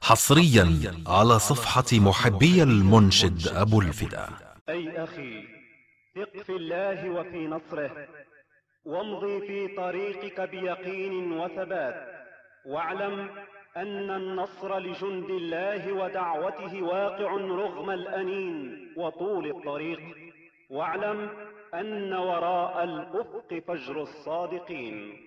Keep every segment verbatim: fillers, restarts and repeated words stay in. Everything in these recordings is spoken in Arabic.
حصريا على صفحة محبي المنشد أبو الفدا. أي أخي، ثق في الله وفي نصره، وامضي في طريقك بيقين وثبات، واعلم أن النصر لجند الله ودعوته واقع رغم الأنين وطول الطريق، واعلم أن وراء الأفق فجر الصادقين.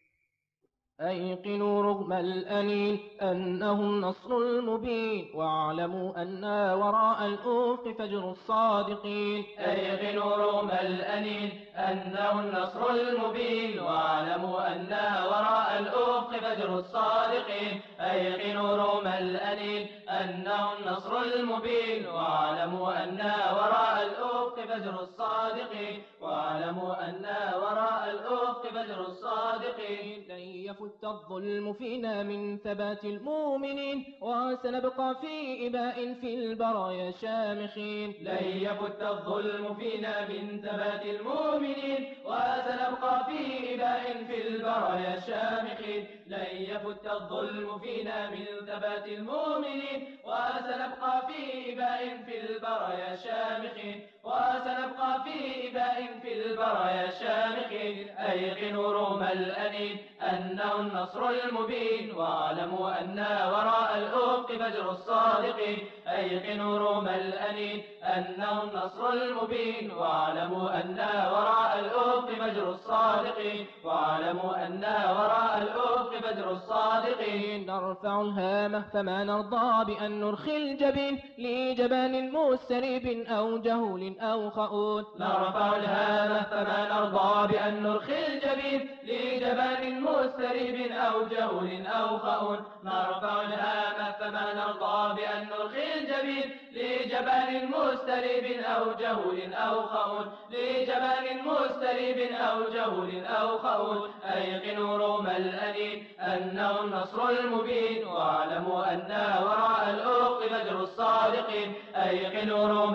أيقنوا رغم الأنين أنه النصر المبين، واعلموا أن وراء الأفق فجر الصادقين. أيقنوا رغم الأنين أنه النصر المبين، واعلموا أن وراء الأفق فجر الصادقين. أيقنوا رغم الأنين أنه النصر المبين، واعلموا أن وراء الأفق فجر الصادقين. واعلموا أن وراء الأفق فجر الصادقين. لن يفت الظلم فينا من ثبات المؤمنين، وسنبقى في إباء في البرايا شامخين. لن يفت الظلم فينا من ثبات المؤمنين، وسنبقى في إباء في البرايا شامخين. لن يفت الظلم فينا من ثبات المؤمنين، وسنبقى في إباء في البرايا شامخين. وسنبقى في إباء في البرايا شامخين. أيقنوا رغم الأنين أنه النصر المبين، واعلموا أن وراء الأفق فجر الصادقين. أيقنوا رغم الأنين أنه النصر المبين، واعلموا أن وراء الأفق فجر الصادقين. واعلموا أن وراء الأفق فجر الصادقين. نرفع الهامة فما نرضى بأن نرخي الجبين لجبان مستريب أو جهول أو خؤون. نرفع الهامة فما نرضى بأن نرخي الجبين لجبان مستريب أو جهول أو خؤون. نرفع الهامة فما نرضى بأن نرخي الجبين لجبان مستريب أو جهول أو خؤون. لجبان مستريب أو جهول أو خؤون. أيقنوا رغم الأنين أنه النصر المبين، واعلموا أن وراء الأفق فجر الصادقين. أيقنوا رغم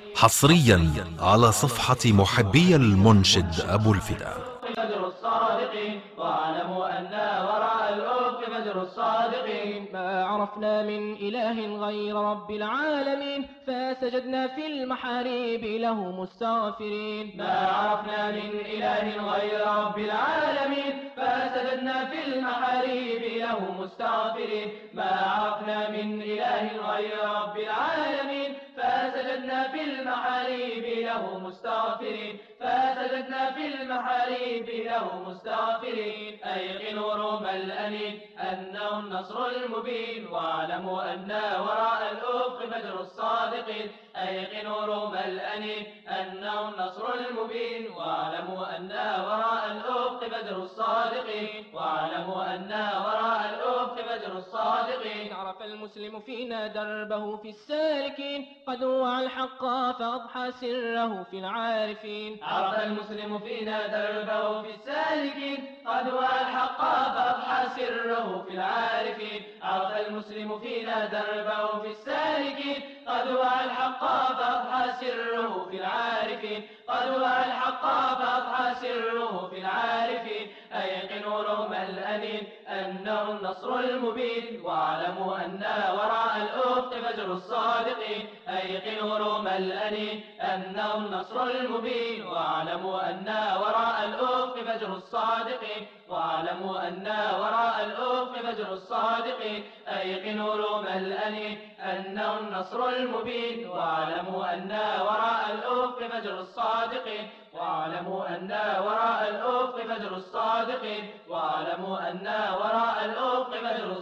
حصريا على صفحة محبي المنشد أبو الفدا. فجر الصادقين. واعلموا أن وراء الأفق فجر الصادقين. ما عرفنا من إله غير رب العالمين، فسجدنا في المحاريب له مستغفرين. ما عرفنا من إله غير رب العالمين، فسجدنا في المحاريب له مستغفرين. ما عرفنا من إله غير رب العالمين، فسجدنا في المحاريب له مستغفرين. فسجدنا في المحاريب له مستغفرين. أيقنوا رغم الأنين أنه النصر المبين، واعلموا أن وراء الأفق فجر الصادقين. أيقنوا رغم الأنين أنه النصر المبين، واعلموا أن وراء الأفق فجر الصادقين. واعلموا أن وراء الأفق فجر الصادقين. عرف المسلم فينا دربه في السالكين، قد وعى الحق فأضحى سره في العارفين. عرف المسلم فينا دربه في السالكين، قد وعى الحق فأضحى سره في العارفين. عرف المسلم فينا دربه في السالكين، قد وعى الحق فأضحى سره في العارفين. قد وعى الحق فأضحى سره في العارفين. أيقنوا رغم الأنين أنه النصر المبين، واعلموا أن وراء الأفق فجر الصادقين. أيقنوا رغم الأنين أنه النصر المبين، واعلموا أن وراء الأفق فجر الصادقين. واعلموا أن وراء الأفق فجر الصادقين. أيقنوا رغم الأنين أنه النصر المبين، واعلموا أن وراء الأفق فجر الصادقين. واعلموا أن وراء الأفق فجر الصادقين. واعلموا أن وراء الأفق فجر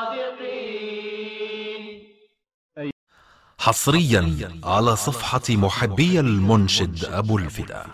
الصادقين. حصريا على صفحة محبي المنشد أبو الفدا.